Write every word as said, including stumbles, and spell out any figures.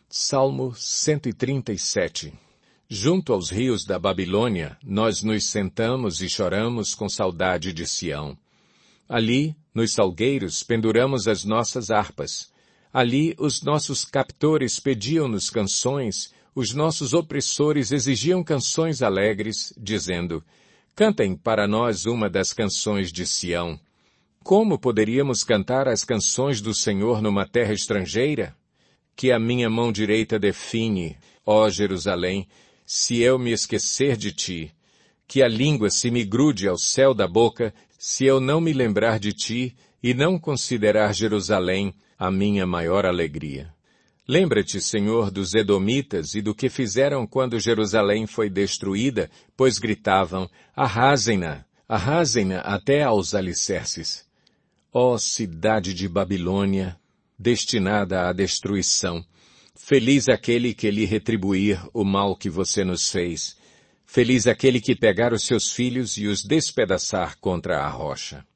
Salmo cento e trinta e sete. Junto aos rios da Babilônia, nós nos sentamos e choramos com saudade de Sião. Ali, nos salgueiros, penduramos as nossas harpas. Ali, os nossos captores pediam-nos canções, os nossos opressores exigiam canções alegres, dizendo: cantem para nós uma das canções de Sião. Como poderíamos cantar as canções do Senhor numa terra estrangeira? Que a minha mão direita define, ó Jerusalém, se eu me esquecer de ti. Que a língua se me grude ao céu da boca, se eu não me lembrar de ti e não considerar Jerusalém a minha maior alegria. Lembra-te, Senhor, dos edomitas e do que fizeram quando Jerusalém foi destruída, pois gritavam: arrasem-na, arrasem-na até aos alicerces. Ó cidade de Babilônia, destinada à destruição, feliz aquele que lhe retribuir o mal que você nos fez. Feliz aquele que pegar os seus filhos e os despedaçar contra a rocha.